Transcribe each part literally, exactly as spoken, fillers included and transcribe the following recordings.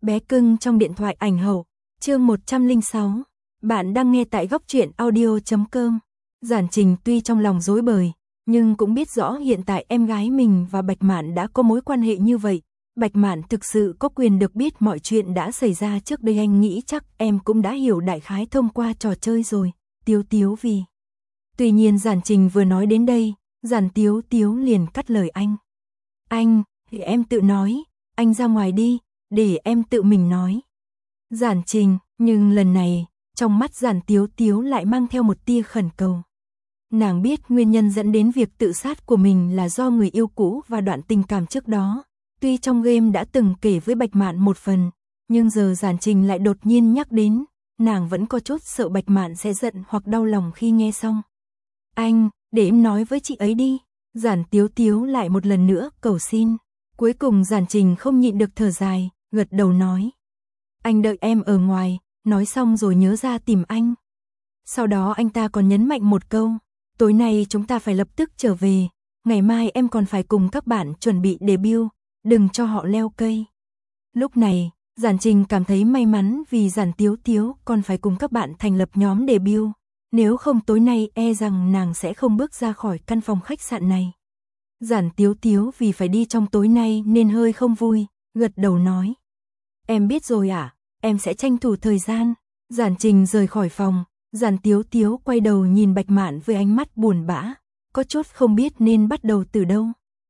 Bé cưng trong điện thoại ảnh hậu, chương một trăm lẻ sáu. Bạn đang nghe tại góc truyện audio chấm com. Giản Trình tuy trong lòng rối bời, nhưng cũng biết rõ hiện tại em gái mình và Bạch Mạn đã có mối quan hệ như vậy. Bạch Mạn thực sự có quyền được biết mọi chuyện đã xảy ra trước đây, anh nghĩ chắc em cũng đã hiểu đại khái thông qua trò chơi rồi. Tiếu Tiếu vì. Tuy nhiên Giản Trình vừa nói đến đây, Giản Tiếu Tiếu liền cắt lời anh. Anh, thì em tự nói, anh ra ngoài đi, để em tự mình nói. Giản Trình, nhưng lần này, trong mắt Giản Tiếu Tiếu lại mang theo một tia khẩn cầu. Nàng biết nguyên nhân dẫn đến việc tự sát của mình là do người yêu cũ và đoạn tình cảm trước đó. Tuy trong game đã từng kể với Bạch Mạn một phần, nhưng giờ Giản Trình lại đột nhiên nhắc đến, nàng vẫn có chút sợ Bạch Mạn sẽ giận hoặc đau lòng khi nghe xong. Anh, để em nói với chị ấy đi. Giản Tiếu Tiếu lại một lần nữa cầu xin. Cuối cùng Giản Trình không nhịn được thở dài, gật đầu nói. Anh đợi em ở ngoài, nói xong rồi nhớ ra tìm anh. Sau đó anh ta còn nhấn mạnh một câu, tối nay chúng ta phải lập tức trở về, ngày mai em còn phải cùng các bạn chuẩn bị debut, đừng cho họ leo cây. Lúc này, Giản Trình cảm thấy may mắn vì Giản Tiếu Tiếu còn phải cùng các bạn thành lập nhóm debut, nếu không tối nay e rằng nàng sẽ không bước ra khỏi căn phòng khách sạn này. Giản Tiếu Tiếu vì phải đi trong tối nay nên hơi không vui, gật đầu nói. Em biết rồi à, em sẽ tranh thủ thời gian. Giản Trình rời khỏi phòng, Giản Tiếu Tiếu quay đầu nhìn Bạch Mạn với ánh mắt buồn bã, có chút không biết nên bắt đầu từ đâu.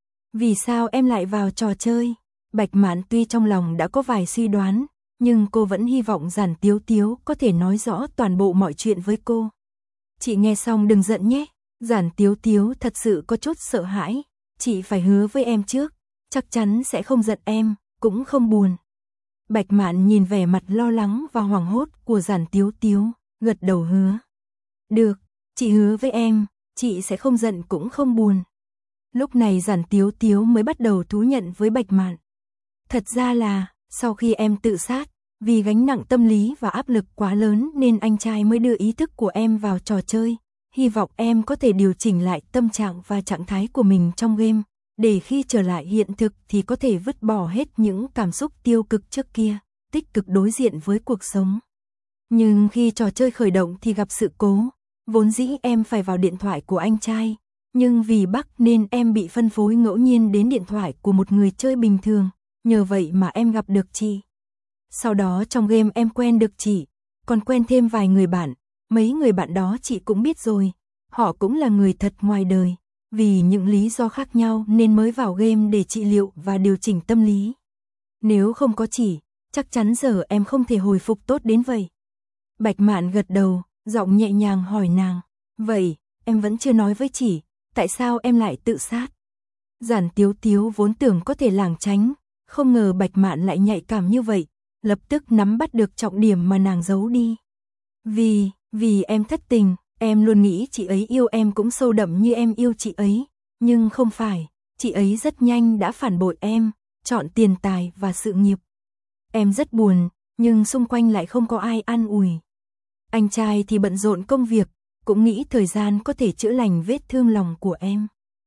Vì sao em lại vào trò chơi? Bạch Mạn tuy trong lòng đã có vài suy đoán, nhưng cô vẫn hy vọng Giản Tiếu Tiếu có thể nói rõ toàn bộ mọi chuyện với cô. Chị nghe xong đừng giận nhé. Giản Tiếu Tiếu thật sự có chút sợ hãi. Chị phải hứa với em trước, chắc chắn sẽ không giận em, cũng không buồn. Bạch Mạn nhìn vẻ mặt lo lắng và hoảng hốt của Giản Tiếu Tiếu, gật đầu hứa. Được, chị hứa với em, chị sẽ không giận cũng không buồn. Lúc này Giản Tiếu Tiếu mới bắt đầu thú nhận với Bạch Mạn. Thật ra là, sau khi em tự sát, vì gánh nặng tâm lý và áp lực quá lớn nên anh trai mới đưa ý thức của em vào trò chơi. Hy vọng em có thể điều chỉnh lại tâm trạng và trạng thái của mình trong game, để khi trở lại hiện thực thì có thể vứt bỏ hết những cảm xúc tiêu cực trước kia, tích cực đối diện với cuộc sống. Nhưng khi trò chơi khởi động thì gặp sự cố, vốn dĩ em phải vào điện thoại của anh trai, nhưng vì bug nên em bị phân phối ngẫu nhiên đến điện thoại của một người chơi bình thường, nhờ vậy mà em gặp được chị. Sau đó trong game em quen được chị, còn quen thêm vài người bạn. Mấy người bạn đó chị cũng biết rồi, họ cũng là người thật ngoài đời, vì những lý do khác nhau nên mới vào game để trị liệu và điều chỉnh tâm lý. Nếu không có chị, chắc chắn giờ em không thể hồi phục tốt đến vậy. Bạch Mạn gật đầu, giọng nhẹ nhàng hỏi nàng, vậy, em vẫn chưa nói với chị, tại sao em lại tự sát? Giản Tiếu Tiếu vốn tưởng có thể lảng tránh, không ngờ Bạch Mạn lại nhạy cảm như vậy, lập tức nắm bắt được trọng điểm mà nàng giấu đi. Vì... Vì em thất tình, em luôn nghĩ chị ấy yêu em cũng sâu đậm như em yêu chị ấy, nhưng không phải, chị ấy rất nhanh đã phản bội em, chọn tiền tài và sự nghiệp. Em rất buồn, nhưng xung quanh lại không có ai an ủi. Anh trai thì bận rộn công việc, cũng nghĩ thời gian có thể chữa lành vết thương lòng của em.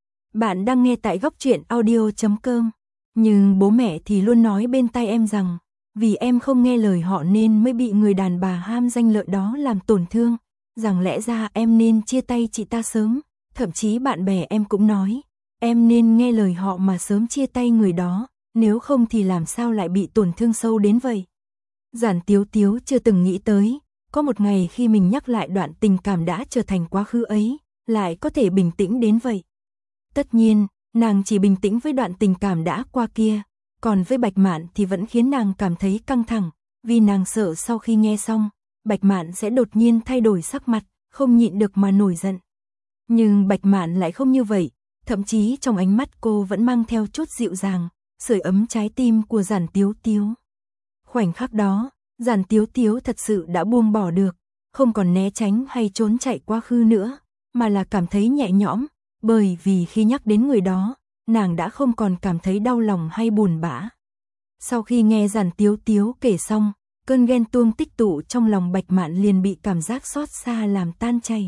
Bạn đang nghe tại góc truyện audio chấm com, nhưng bố mẹ thì luôn nói bên tai em rằng, vì em không nghe lời họ nên mới bị người đàn bà ham danh lợi đó làm tổn thương, rằng lẽ ra em nên chia tay chị ta sớm, thậm chí bạn bè em cũng nói, em nên nghe lời họ mà sớm chia tay người đó, nếu không thì làm sao lại bị tổn thương sâu đến vậy. Giản Tiếu Tiếu chưa từng nghĩ tới, có một ngày khi mình nhắc lại đoạn tình cảm đã trở thành quá khứ ấy, lại có thể bình tĩnh đến vậy. Tất nhiên, nàng chỉ bình tĩnh với đoạn tình cảm đã qua kia. Còn với Bạch Mạn thì vẫn khiến nàng cảm thấy căng thẳng, vì nàng sợ sau khi nghe xong, Bạch Mạn sẽ đột nhiên thay đổi sắc mặt, không nhịn được mà nổi giận. Nhưng Bạch Mạn lại không như vậy, thậm chí trong ánh mắt cô vẫn mang theo chút dịu dàng, sưởi ấm trái tim của Giản Tiếu Tiếu. Khoảnh khắc đó, Giản Tiếu Tiếu thật sự đã buông bỏ được, không còn né tránh hay trốn chạy quá khứ nữa, mà là cảm thấy nhẹ nhõm, bởi vì khi nhắc đến người đó, nàng đã không còn cảm thấy đau lòng hay buồn bã. Sau khi nghe Giản Tiếu Tiếu kể xong, cơn ghen tuông tích tụ trong lòng Bạch Mạn liền bị cảm giác xót xa làm tan chảy.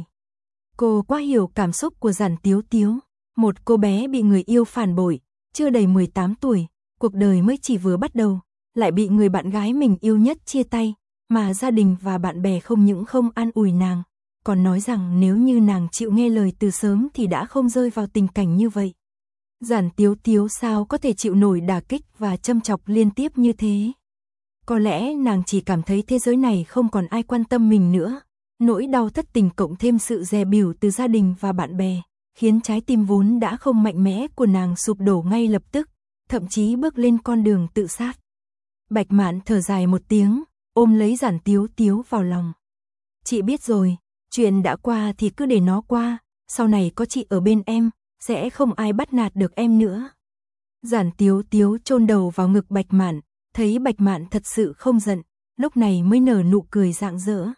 Cô quá hiểu cảm xúc của Giản Tiếu Tiếu, một cô bé bị người yêu phản bội, chưa đầy mười tám tuổi, cuộc đời mới chỉ vừa bắt đầu, lại bị người bạn gái mình yêu nhất chia tay, mà gia đình và bạn bè không những không an ủi nàng, còn nói rằng nếu như nàng chịu nghe lời từ sớm thì đã không rơi vào tình cảnh như vậy. Giản Tiếu Tiếu sao có thể chịu nổi đả kích và châm chọc liên tiếp như thế? Có lẽ nàng chỉ cảm thấy thế giới này không còn ai quan tâm mình nữa. Nỗi đau thất tình cộng thêm sự dè bỉu từ gia đình và bạn bè, khiến trái tim vốn đã không mạnh mẽ của nàng sụp đổ ngay lập tức, thậm chí bước lên con đường tự sát. Bạch Mạn thở dài một tiếng, ôm lấy Giản Tiếu Tiếu vào lòng. Chị biết rồi, chuyện đã qua thì cứ để nó qua, sau này có chị ở bên em, sẽ không ai bắt nạt được em nữa. Giản Tiếu Tiếu chôn đầu vào ngực Bạch Mạn, thấy Bạch Mạn thật sự không giận, lúc này mới nở nụ cười rạng rỡ.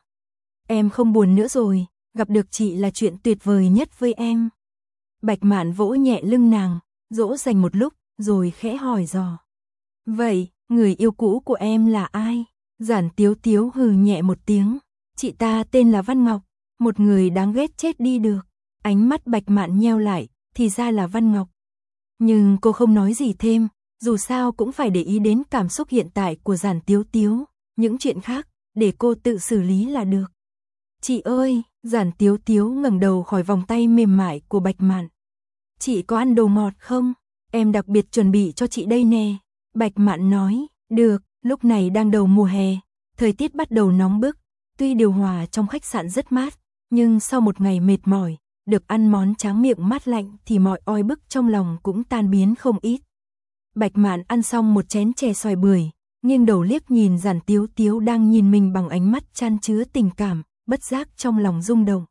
Em không buồn nữa rồi, gặp được chị là chuyện tuyệt vời nhất với em. Bạch Mạn vỗ nhẹ lưng nàng, dỗ dành một lúc, rồi khẽ hỏi dò. Vậy, người yêu cũ của em là ai? Giản Tiếu Tiếu hừ nhẹ một tiếng. Chị ta tên là Văn Ngọc, một người đáng ghét chết đi được. Ánh mắt Bạch Mạn nheo lại, thì ra là Văn Ngọc. Nhưng cô không nói gì thêm, dù sao cũng phải để ý đến cảm xúc hiện tại của Giản Tiếu Tiếu. Những chuyện khác, để cô tự xử lý là được. Chị ơi, Giản Tiếu Tiếu ngẩng đầu khỏi vòng tay mềm mại của Bạch Mạn. Chị có ăn đồ ngọt không? Em đặc biệt chuẩn bị cho chị đây nè. Bạch Mạn nói, được, lúc này đang đầu mùa hè, thời tiết bắt đầu nóng bức, tuy điều hòa trong khách sạn rất mát, nhưng sau một ngày mệt mỏi, được ăn món tráng miệng mát lạnh thì mọi oi bức trong lòng cũng tan biến không ít. Bạch Mạn ăn xong một chén chè xoài bưởi, nghiêng đầu liếc nhìn Giản Tiếu Tiếu đang nhìn mình bằng ánh mắt chan chứa tình cảm, bất giác trong lòng rung động.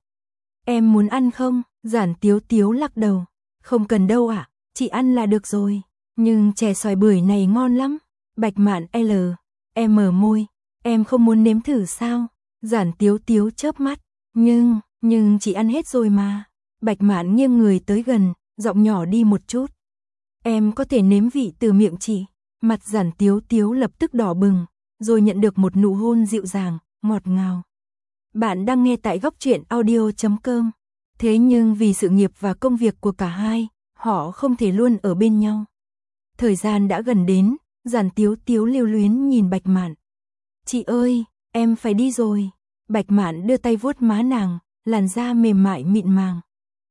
Em muốn ăn không? Giản Tiếu Tiếu lắc đầu. Không cần đâu ạ, à, chị ăn là được rồi. Nhưng chè xoài bưởi này ngon lắm. Bạch Mạn L. Em mở môi. Em không muốn nếm thử sao? Giản Tiếu Tiếu chớp mắt. Nhưng, nhưng chị ăn hết rồi mà. Bạch Mạn nghiêng người tới gần, giọng nhỏ đi một chút. Em có thể nếm vị từ miệng chị. Mặt Giản Tiếu Tiếu lập tức đỏ bừng, rồi nhận được một nụ hôn dịu dàng, ngọt ngào. Bạn đang nghe tại góc truyện audio chấm com. Thế nhưng vì sự nghiệp và công việc của cả hai, họ không thể luôn ở bên nhau. Thời gian đã gần đến, Giản Tiếu Tiếu lưu luyến nhìn Bạch Mạn. Chị ơi, em phải đi rồi. Bạch Mạn đưa tay vuốt má nàng, làn da mềm mại mịn màng.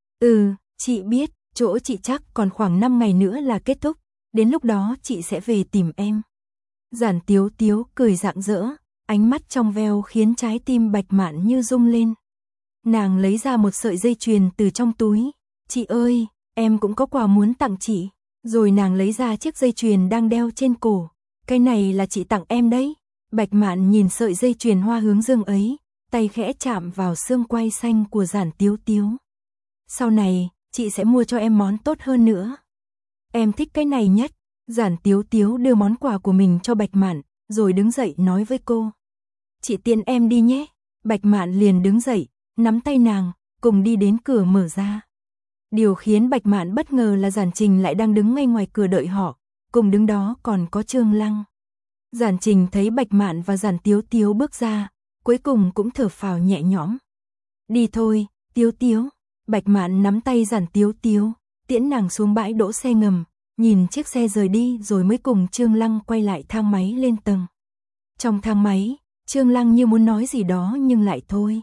Ừ, chị biết, chỗ chị chắc còn khoảng năm ngày nữa là kết thúc, đến lúc đó chị sẽ về tìm em. Giản Tiếu Tiếu cười rạng rỡ, ánh mắt trong veo khiến trái tim Bạch Mạn như rung lên. Nàng lấy ra một sợi dây chuyền từ trong túi. Chị ơi, em cũng có quà muốn tặng chị. Rồi nàng lấy ra chiếc dây chuyền đang đeo trên cổ. Cái này là chị tặng em đấy. Bạch Mạn nhìn sợi dây chuyền hoa hướng dương ấy, tay khẽ chạm vào xương quai xanh của Giản Tiếu Tiếu. Sau này, chị sẽ mua cho em món tốt hơn nữa. Em thích cái này nhất. Giản Tiếu Tiếu đưa món quà của mình cho Bạch Mạn, rồi đứng dậy nói với cô. Chị tiễn em đi nhé. Bạch Mạn liền đứng dậy, nắm tay nàng, cùng đi đến cửa mở ra. Điều khiến Bạch Mạn bất ngờ là Giản Trình lại đang đứng ngay ngoài cửa đợi họ, cùng đứng đó còn có Trương Lăng. Giản Trình thấy Bạch Mạn và Giản Tiếu Tiếu bước ra, cuối cùng cũng thở phào nhẹ nhõm. Đi thôi, Tiếu Tiếu. Bạch Mạn nắm tay Giản Tiếu Tiếu, tiễn nàng xuống bãi đỗ xe ngầm, nhìn chiếc xe rời đi rồi mới cùng Trương Lăng quay lại thang máy lên tầng. Trong thang máy, Trương Lăng như muốn nói gì đó nhưng lại thôi.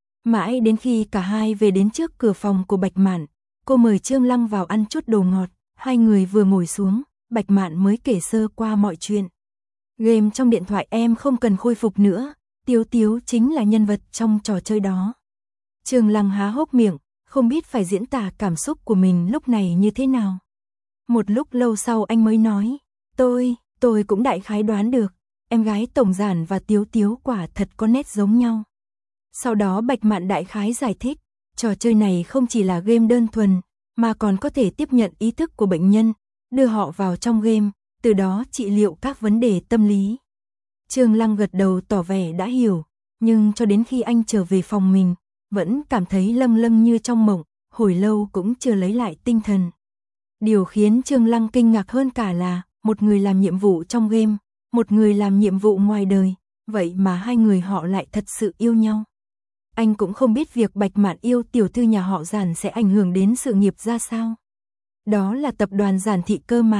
Mãi đến khi cả hai về đến trước cửa phòng của Bạch Mạn, cô mời Trương Lăng vào ăn chút đồ ngọt, hai người vừa ngồi xuống, Bạch Mạn mới kể sơ qua mọi chuyện. Game trong điện thoại em không cần khôi phục nữa, Tiếu Tiếu chính là nhân vật trong trò chơi đó. Trương Lăng há hốc miệng, không biết phải diễn tả cảm xúc của mình lúc này như thế nào. Một lúc lâu sau anh mới nói, tôi, tôi cũng đại khái đoán được, em gái Tổng Giản và Tiếu Tiếu quả thật có nét giống nhau. Sau đó Bạch Mạn đại khái giải thích, trò chơi này không chỉ là game đơn thuần, mà còn có thể tiếp nhận ý thức của bệnh nhân, đưa họ vào trong game, từ đó trị liệu các vấn đề tâm lý. Trương Lăng gật đầu tỏ vẻ đã hiểu, nhưng cho đến khi anh trở về phòng mình, vẫn cảm thấy lâng lâng như trong mộng, hồi lâu cũng chưa lấy lại tinh thần. Điều khiến Trương Lăng kinh ngạc hơn cả là, một người làm nhiệm vụ trong game, một người làm nhiệm vụ ngoài đời, vậy mà hai người họ lại thật sự yêu nhau. Anh cũng không biết việc Bạch Mạn yêu tiểu thư nhà họ Giản sẽ ảnh hưởng đến sự nghiệp ra sao. Đó là tập đoàn Giản thị cơ mà,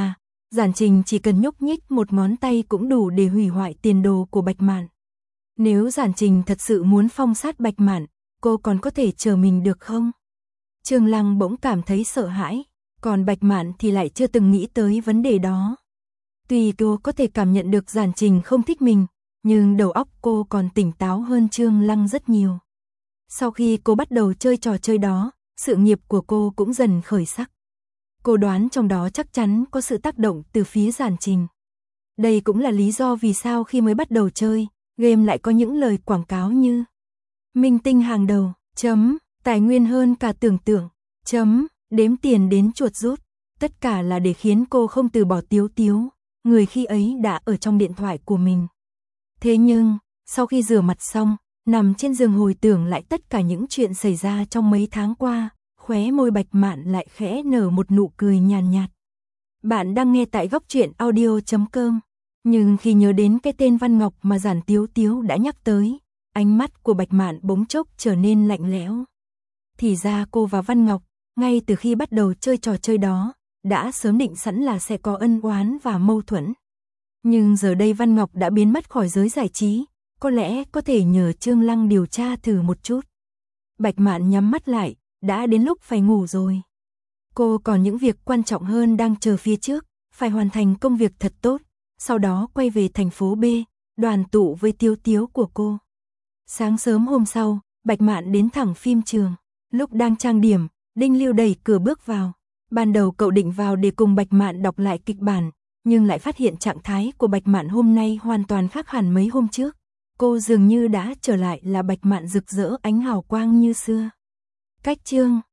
Giản Trình chỉ cần nhúc nhích một ngón tay cũng đủ để hủy hoại tiền đồ của Bạch Mạn. Nếu Giản Trình thật sự muốn phong sát Bạch Mạn, cô còn có thể chờ mình được không? Trương Lăng bỗng cảm thấy sợ hãi, còn Bạch Mạn thì lại chưa từng nghĩ tới vấn đề đó. Tuy cô có thể cảm nhận được Giản Trình không thích mình, nhưng đầu óc cô còn tỉnh táo hơn Trương Lăng rất nhiều. Sau khi cô bắt đầu chơi trò chơi đó, sự nghiệp của cô cũng dần khởi sắc. Cô đoán trong đó chắc chắn có sự tác động từ phía Giản Trình. Đây cũng là lý do vì sao khi mới bắt đầu chơi, game lại có những lời quảng cáo như minh tinh hàng đầu, chấm, tài nguyên hơn cả tưởng tượng, chấm, đếm tiền đến chuột rút. Tất cả là để khiến cô không từ bỏ Tiếu Tiếu, người khi ấy đã ở trong điện thoại của mình. Thế nhưng, sau khi rửa mặt xong, nằm trên giường hồi tưởng lại tất cả những chuyện xảy ra trong mấy tháng qua, khóe môi Bạch Mạn lại khẽ nở một nụ cười nhàn nhạt, nhạt. Bạn đang nghe tại góc truyện audio chấm com. Nhưng khi nhớ đến cái tên Văn Ngọc mà Giản Tiếu Tiếu đã nhắc tới, ánh mắt của Bạch Mạn bỗng chốc trở nên lạnh lẽo. Thì ra cô và Văn Ngọc, ngay từ khi bắt đầu chơi trò chơi đó, đã sớm định sẵn là sẽ có ân oán và mâu thuẫn. Nhưng giờ đây Văn Ngọc đã biến mất khỏi giới giải trí, có lẽ có thể nhờ Trương Lăng điều tra thử một chút. Bạch Mạn nhắm mắt lại, đã đến lúc phải ngủ rồi. Cô còn những việc quan trọng hơn đang chờ phía trước, phải hoàn thành công việc thật tốt, sau đó quay về thành phố B, đoàn tụ với Tiếu Tiếu của cô. Sáng sớm hôm sau, Bạch Mạn đến thẳng phim trường. Lúc đang trang điểm, Đinh Lưu đẩy cửa bước vào. Ban đầu cậu định vào để cùng Bạch Mạn đọc lại kịch bản, nhưng lại phát hiện trạng thái của Bạch Mạn hôm nay hoàn toàn khác hẳn mấy hôm trước. Cô dường như đã trở lại là Bạch Mạn rực rỡ ánh hào quang như xưa. Cách chương